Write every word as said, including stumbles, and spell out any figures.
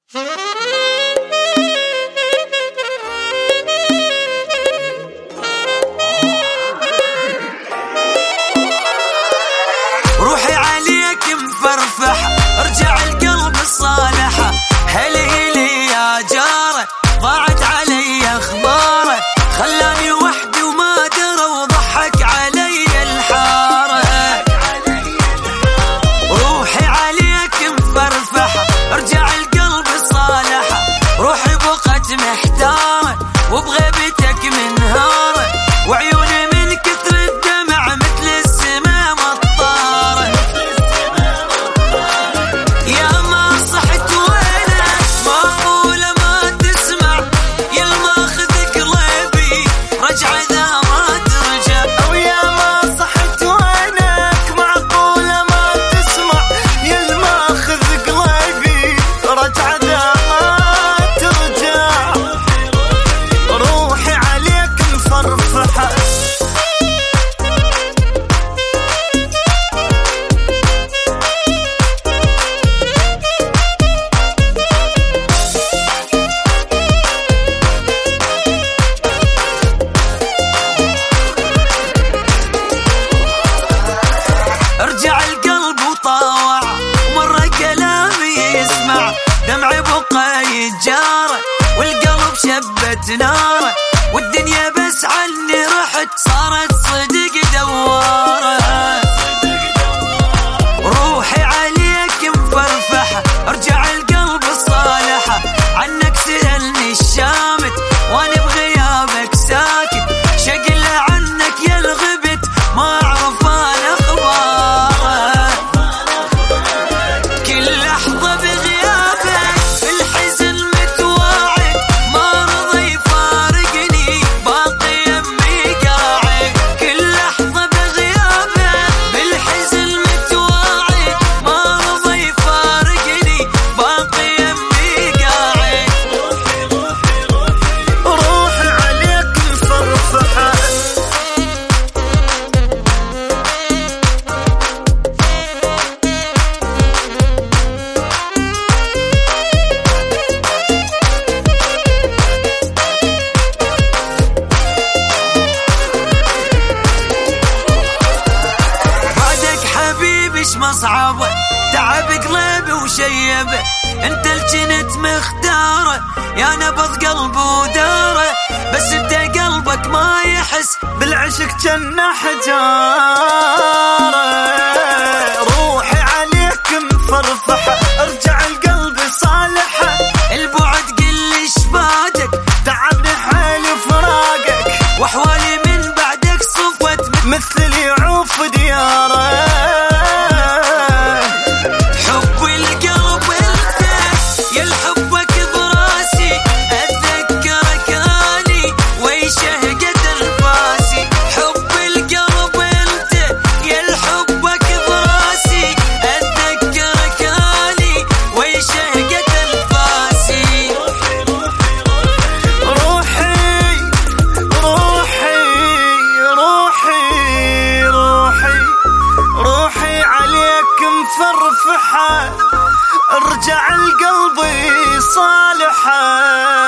روحي عليك مفرفحة، ارجع القلب الصالحة، هلي لي يا جاره ضاعت علي اخباره، خلاني وحدي وما درى وضحك علي الحاره. روحي عليك مفرفحة، ارجع القلب الصالحة، روحي بقت محتارة وبغيبتك منهارة، وعيوني من كثر الدمع مثل السما مطارة. يا ما صحت وينك معقولة ما تسمع، يا الماخذ قلبي رجع ذا ما ترجع. أو يا ما صحت وينك معقولة ما تسمع، يا الماخذ قلبي رجع ذا ما ترجع. روحي عليك مفرفحة، ارجع القلب وطاوع ومرة كلامي يسمع، دمعي بقى يتجارى والقلب شبت ناره، والدنيا بس عني رحت صارت صدق دوارة. روحي عليك مفرفحة، ارجع القلب الصالحة، عنك سألني الشامت وانا بغيابك ساكت، شقل عنك يا الغبت ما اعرف الاخبار. كل لحظة بغيابك بالحزن متواعد، ما رضى يفارقني باقي يمي قاعد. كل لحظة بغيابك بالحزن متواعد، ما رضى يفارقني باقي يمي قاعد. روحي عليك مفرفحة، بعدك حبيبي ايش مصعبه، تعب قلبي وشيبه، انت اللي كنت مختاره يا نبض قلب وداره، بس انت قلبك ما يحس بالعشق جنة حجارة. روحي عليك مفرفحة، ارجع القلب صالحة، البعد قل ايش فاتك تعبني حالي فراقك، واحوالي من بعدك صفت مثل يعوف دياره. حب القلب انت يا الحبك براسي، اتذكرك اني ويشهقت انفاسي. حب القلب انت يا الحبك براسي، اتذكرك اني ويشهقت انفاسي. روحي روحي روحي روحي روحي عليك مفرفحة، ارجع القلب صالحة.